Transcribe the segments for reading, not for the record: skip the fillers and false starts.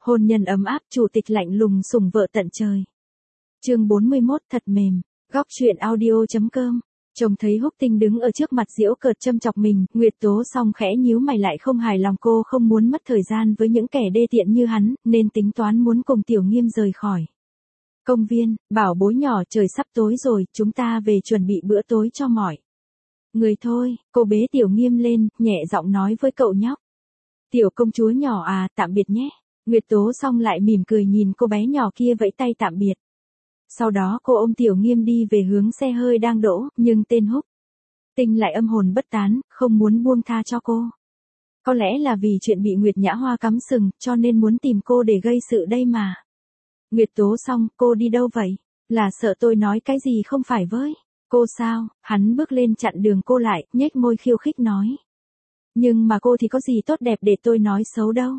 Hôn nhân ấm áp, chủ tịch lạnh lùng sủng vợ tận trời. Chương 41 thật mềm. Góc truyện audio.com. Trông thấy Húc Tinh đứng ở trước mặt giễu cợt châm chọc mình, Nguyệt Tố song khẽ nhíu mày lại không hài lòng, cô không muốn mất thời gian với những kẻ đê tiện như hắn, nên tính toán muốn cùng Tiểu Nghiêm rời khỏi công viên. Bảo bối nhỏ, trời sắp tối rồi, chúng ta về chuẩn bị bữa tối cho mọi người thôi. Cô bế Tiểu Nghiêm lên, nhẹ giọng nói với cậu nhóc. Tiểu công chúa nhỏ à, tạm biệt nhé. Nguyệt Tố song lại mỉm cười nhìn cô bé nhỏ kia vẫy tay tạm biệt. Sau đó cô ôm Tiểu Nghiêm đi về hướng xe hơi đang đỗ, nhưng tên Húc Tinh lại âm hồn bất tán, không muốn buông tha cho cô. Có lẽ là vì chuyện bị Nguyệt Nhã Hoa cắm sừng, cho nên muốn tìm cô để gây sự đây mà. Nguyệt Tố song, cô đi đâu vậy? Là sợ tôi nói cái gì không phải với cô sao? Hắn bước lên chặn đường cô lại, nhếch môi khiêu khích nói. Nhưng mà cô thì có gì tốt đẹp để tôi nói xấu đâu.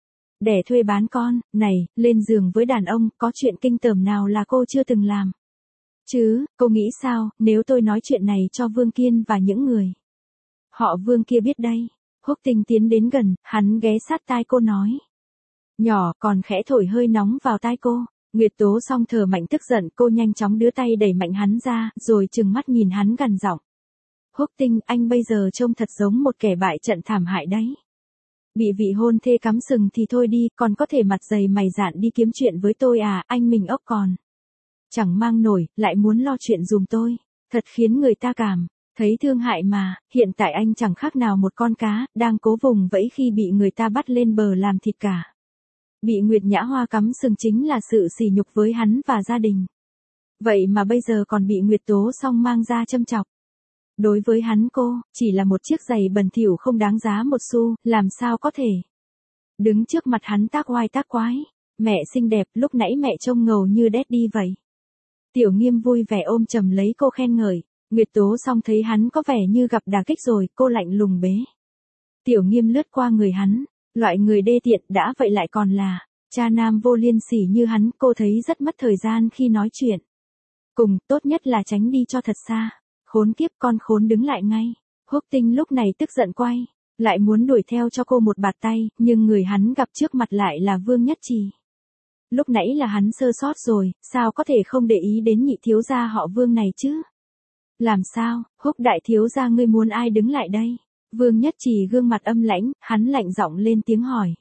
Đẻ thuê bán con, này, lên giường với đàn ông, có chuyện kinh tởm nào là cô chưa từng làm? Chứ, cô nghĩ sao, nếu tôi nói chuyện này cho Vương Kiên và những người họ Vương kia biết đây? Húc Tinh tiến đến gần, hắn ghé sát tai cô nói. Nhỏ, còn khẽ thổi hơi nóng vào tai cô. Nguyệt Tố song thở mạnh tức giận, cô nhanh chóng đưa tay đẩy mạnh hắn ra, rồi trừng mắt nhìn hắn gằn giọng. Húc Tinh, anh bây giờ trông thật giống một kẻ bại trận thảm hại đấy. Bị vị hôn thê cắm sừng thì thôi đi, còn có thể mặt dày mày dạn đi kiếm chuyện với tôi à, anh mình ốc còn chẳng mang nổi, lại muốn lo chuyện giùm tôi, thật khiến người ta cảm thấy thương hại mà. Hiện tại anh chẳng khác nào một con cá, đang cố vùng vẫy khi bị người ta bắt lên bờ làm thịt cả. Bị Nguyệt Nhã Hoa cắm sừng chính là sự sỉ nhục với hắn và gia đình. Vậy mà bây giờ còn bị Nguyệt Tố song mang ra châm chọc. Đối với hắn cô, chỉ là một chiếc giày bẩn thỉu không đáng giá một xu, làm sao có thể đứng trước mặt hắn tác oai tác quái. Mẹ xinh đẹp, lúc nãy mẹ trông ngầu như đét đi vậy. Tiểu Nghiêm vui vẻ ôm chầm lấy cô khen ngợi. Nguyệt Tố song thấy hắn có vẻ như gặp đả kích rồi, cô lạnh lùng bế Tiểu Nghiêm lướt qua người hắn. Loại người đê tiện đã vậy lại còn là cha nam vô liêm sỉ như hắn, cô thấy rất mất thời gian khi nói chuyện cùng, tốt nhất là tránh đi cho thật xa. Khốn kiếp, con khốn, đứng lại ngay. Húc Tinh lúc này tức giận quay lại muốn đuổi theo cho cô một bạt tay, nhưng người hắn gặp trước mặt lại là Vương Nhất Trì. Lúc nãy là hắn sơ sót rồi, sao có thể không để ý đến nhị thiếu gia họ Vương này chứ? Làm sao, Húc đại thiếu gia, ngươi muốn ai đứng lại đây? Vương Nhất Trì gương mặt âm lãnh, hắn lạnh giọng lên tiếng hỏi.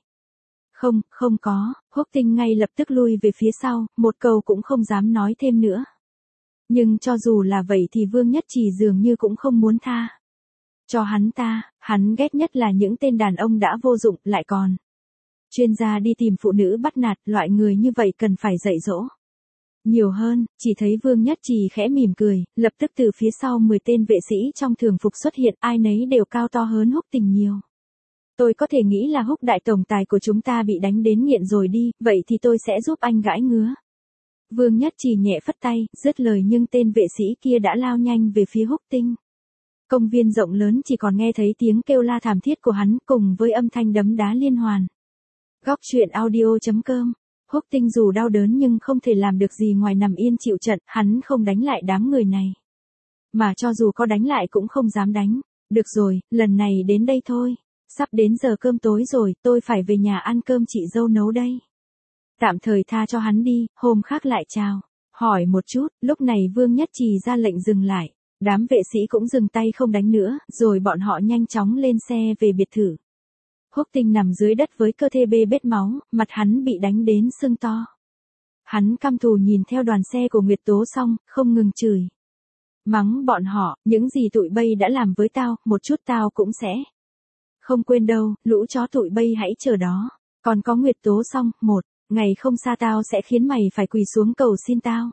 Không có. Húc Tinh ngay lập tức lui về phía sau, một câu cũng không dám nói thêm nữa. Nhưng cho dù là vậy thì Vương Nhất Trì dường như cũng không muốn tha cho hắn ta. Hắn ghét nhất là những tên đàn ông đã vô dụng, lại còn chuyên gia đi tìm phụ nữ bắt nạt. Loại người như vậy cần phải dạy dỗ nhiều hơn. Chỉ thấy Vương Nhất Trì khẽ mỉm cười, lập tức từ phía sau 10 tên vệ sĩ trong thường phục xuất hiện, ai nấy đều cao to hơn Húc Tình nhiều. Tôi có thể nghĩ là Húc đại tổng tài của chúng ta bị đánh đến nghiện rồi đi, vậy thì tôi sẽ giúp anh gãi ngứa. Vương Nhất Trì nhẹ phất tay, dứt lời nhưng tên vệ sĩ kia đã lao nhanh về phía Húc Tinh. Công viên rộng lớn chỉ còn nghe thấy tiếng kêu la thảm thiết của hắn cùng với âm thanh đấm đá liên hoàn. Góc truyện audio.com. Húc Tinh dù đau đớn nhưng không thể làm được gì ngoài nằm yên chịu trận, hắn không đánh lại đám người này. Mà cho dù có đánh lại cũng không dám đánh. Được rồi, lần này đến đây thôi. Sắp đến giờ cơm tối rồi, tôi phải về nhà ăn cơm chị dâu nấu đây. Tạm thời tha cho hắn đi, hôm khác lại chào. Hỏi một chút, lúc này Vương Nhất Trì ra lệnh dừng lại. Đám vệ sĩ cũng dừng tay không đánh nữa, rồi bọn họ nhanh chóng lên xe về biệt thự. Húc Tinh nằm dưới đất với cơ thể bê bết máu, mặt hắn bị đánh đến sưng to. Hắn căm thù nhìn theo đoàn xe của Nguyệt Tố song, không ngừng chửi mắng bọn họ, những gì tụi bay đã làm với tao, một chút tao cũng sẽ không quên đâu, lũ chó tụi bay hãy chờ đó. Còn có Nguyệt Tố song, một ngày không xa tao sẽ khiến mày phải quỳ xuống cầu xin tao.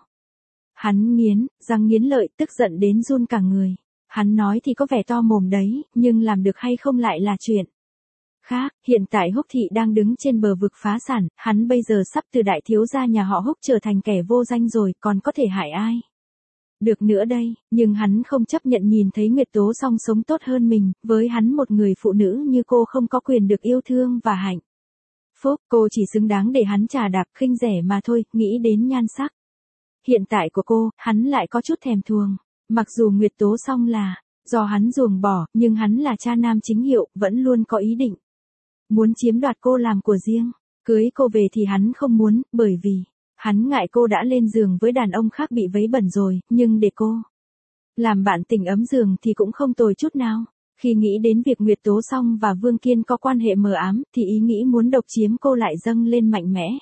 Hắn nghiến răng nghiến lợi, tức giận đến run cả người. Hắn nói thì có vẻ to mồm đấy, nhưng làm được hay không lại là chuyện khác. Hiện tại Húc thị đang đứng trên bờ vực phá sản, hắn bây giờ sắp từ đại thiếu gia nhà họ Húc trở thành kẻ vô danh rồi, còn có thể hại ai được nữa đây. Nhưng hắn không chấp nhận nhìn thấy Nguyệt Tố song sống tốt hơn mình. Với hắn, một người phụ nữ như cô không có quyền được yêu thương và hạnh phúc. Cô chỉ xứng đáng để hắn chà đạp khinh rẻ mà thôi. Nghĩ đến nhan sắc hiện tại của cô, hắn lại có chút thèm thuồng. Mặc dù Nguyệt Tố song là do hắn ruồng bỏ, nhưng hắn là cha nam chính hiệu, vẫn luôn có ý định muốn chiếm đoạt cô làm của riêng. Cưới cô về thì hắn không muốn, bởi vì, hắn ngại cô đã lên giường với đàn ông khác bị vấy bẩn rồi, nhưng để cô làm bạn tình ấm giường thì cũng không tồi chút nào. Khi nghĩ đến việc Nguyệt Tố Song và Vương Kiên có quan hệ mờ ám, thì ý nghĩ muốn độc chiếm cô lại dâng lên mạnh mẽ.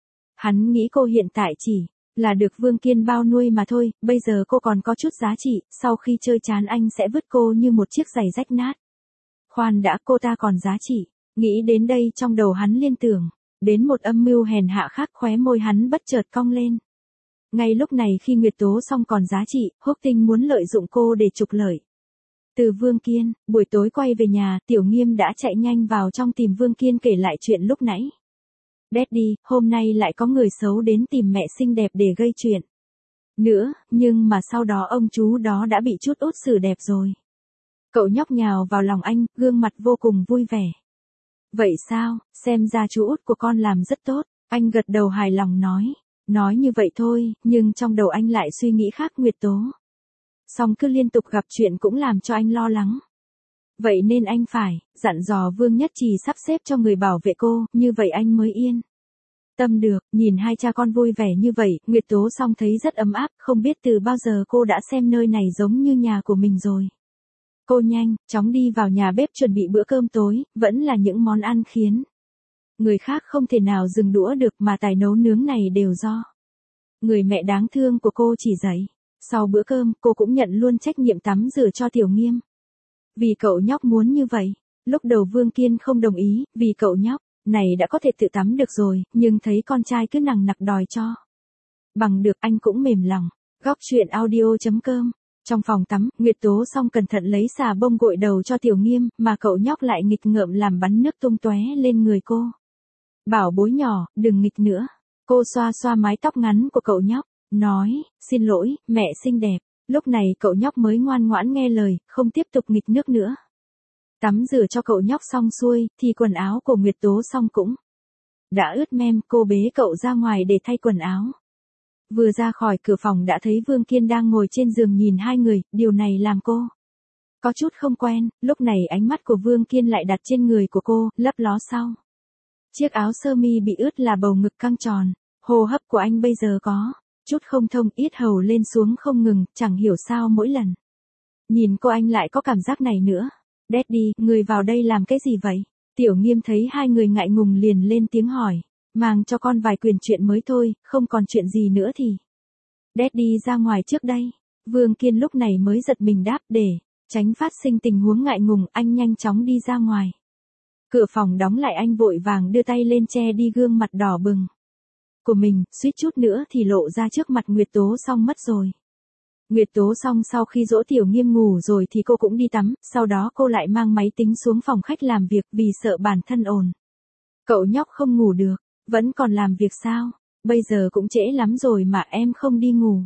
Hắn nghĩ cô hiện tại chỉ là được Vương Kiên bao nuôi mà thôi, bây giờ cô còn có chút giá trị, sau khi chơi chán anh sẽ vứt cô như một chiếc giày rách nát. Khoan đã, cô ta còn giá trị. Nghĩ đến đây trong đầu hắn liên tưởng đến một âm mưu hèn hạ khác, khóe môi hắn bất chợt cong lên. Ngay lúc này khi Nguyệt Tố Song còn giá trị, Húc Tinh muốn lợi dụng cô để trục lợi từ Vương Kiên. Buổi tối quay về nhà, Tiểu Nghiêm đã chạy nhanh vào trong tìm Vương Kiên kể lại chuyện lúc nãy. Daddy, hôm nay lại có người xấu đến tìm mẹ xinh đẹp để gây chuyện nữa, nhưng mà sau đó ông chú đó đã bị chút út xử đẹp rồi. Cậu nhóc nhào vào lòng anh, gương mặt vô cùng vui vẻ. Vậy sao, xem ra chú út của con làm rất tốt, anh gật đầu hài lòng nói. Nói như vậy thôi, nhưng trong đầu anh lại suy nghĩ khác. Nguyệt Tố Song cứ liên tục gặp chuyện cũng làm cho anh lo lắng. Vậy nên anh phải dặn dò Vương Nhất Trì sắp xếp cho người bảo vệ cô, như vậy anh mới yên tâm được. Nhìn hai cha con vui vẻ như vậy, Nguyệt Tố Song thấy rất ấm áp, không biết từ bao giờ cô đã xem nơi này giống như nhà của mình rồi. Cô nhanh chóng đi vào nhà bếp chuẩn bị bữa cơm tối, vẫn là những món ăn khiến người khác không thể nào dừng đũa được, mà tài nấu nướng này đều do người mẹ đáng thương của cô chỉ dạy. Sau bữa cơm, cô cũng nhận luôn trách nhiệm tắm rửa cho Tiểu Nghiêm. Vì cậu nhóc muốn như vậy. Lúc đầu Vương Kiên không đồng ý, vì cậu nhóc này đã có thể tự tắm được rồi, nhưng thấy con trai cứ nằng nặc đòi cho bằng được, anh cũng mềm lòng. Góc truyện audio.com. Trong phòng tắm, Nguyệt Tố Song cẩn thận lấy xà bông gội đầu cho Tiểu Nghiêm, mà cậu nhóc lại nghịch ngợm làm bắn nước tung tóe lên người cô. Bảo bối nhỏ, đừng nghịch nữa. Cô xoa xoa mái tóc ngắn của cậu nhóc, nói, xin lỗi, mẹ xinh đẹp. Lúc này cậu nhóc mới ngoan ngoãn nghe lời, không tiếp tục nghịch nước nữa. Tắm rửa cho cậu nhóc xong xuôi, thì quần áo của Nguyệt Tố Song cũng đã ướt mem. Cô bế cậu ra ngoài để thay quần áo. Vừa ra khỏi cửa phòng đã thấy Vương Kiên đang ngồi trên giường nhìn hai người, điều này làm cô có chút không quen. Lúc này ánh mắt của Vương Kiên lại đặt trên người của cô, lấp ló sau chiếc áo sơ mi bị ướt là bầu ngực căng tròn. Hô hấp của anh bây giờ có chút không thông, yết hầu lên xuống không ngừng, chẳng hiểu sao mỗi lần nhìn cô anh lại có cảm giác này nữa. Daddy, người vào đây làm cái gì vậy? Tiểu Nghiêm thấy hai người ngại ngùng liền lên tiếng hỏi. Mang cho con vài quyền chuyện mới thôi, không còn chuyện gì nữa thì Daddy ra ngoài trước đây. Vương Kiên lúc này mới giật mình đáp, để tránh phát sinh tình huống ngại ngùng, anh nhanh chóng đi ra ngoài. Cửa phòng đóng lại, anh vội vàng đưa tay lên che đi gương mặt đỏ bừng của mình, suýt chút nữa thì lộ ra trước mặt Nguyệt Tố Song mất rồi. Nguyệt Tố Song sau khi dỗ Tiểu Nghiêm ngủ rồi thì cô cũng đi tắm, sau đó cô lại mang máy tính xuống phòng khách làm việc vì sợ bản thân ồn. Cậu nhóc không ngủ được, vẫn còn làm việc sao? Bây giờ cũng trễ lắm rồi mà em không đi ngủ.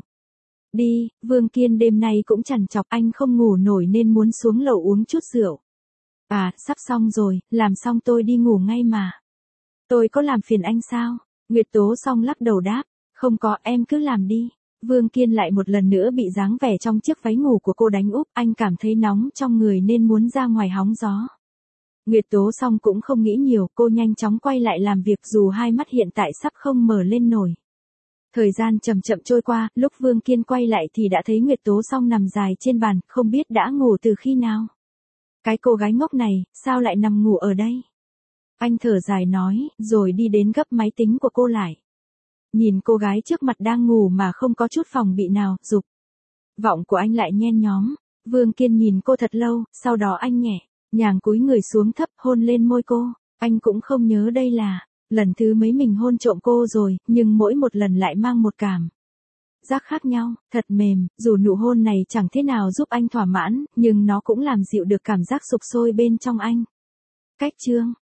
Đi, Vương Kiên đêm nay cũng trằn trọc, anh không ngủ nổi nên muốn xuống lầu uống chút rượu. À, sắp xong rồi, làm xong tôi đi ngủ ngay mà. Tôi có làm phiền anh sao? Nguyệt Tố Song lắc đầu đáp, không có, em cứ làm đi. Vương Kiên lại một lần nữa bị dáng vẻ trong chiếc váy ngủ của cô đánh úp, anh cảm thấy nóng trong người nên muốn ra ngoài hóng gió. Nguyệt Tố Song cũng không nghĩ nhiều, cô nhanh chóng quay lại làm việc dù hai mắt hiện tại sắp không mở lên nổi. Thời gian chậm chậm trôi qua, lúc Vương Kiên quay lại thì đã thấy Nguyệt Tố Song nằm dài trên bàn, không biết đã ngủ từ khi nào. Cái cô gái ngốc này, sao lại nằm ngủ ở đây? Anh thở dài nói, rồi đi đến gấp máy tính của cô lại. Nhìn cô gái trước mặt đang ngủ mà không có chút phòng bị nào, dục vọng của anh lại nhen nhóm. Vương Kiên nhìn cô thật lâu, sau đó anh nhẹ nhàng cúi người xuống thấp hôn lên môi cô. Anh cũng không nhớ đây là lần thứ mấy mình hôn trộm cô rồi, nhưng mỗi một lần lại mang một cảm giác khác nhau, thật mềm. Dù nụ hôn này chẳng thế nào giúp anh thỏa mãn, nhưng nó cũng làm dịu được cảm giác sục sôi bên trong anh. Cách chương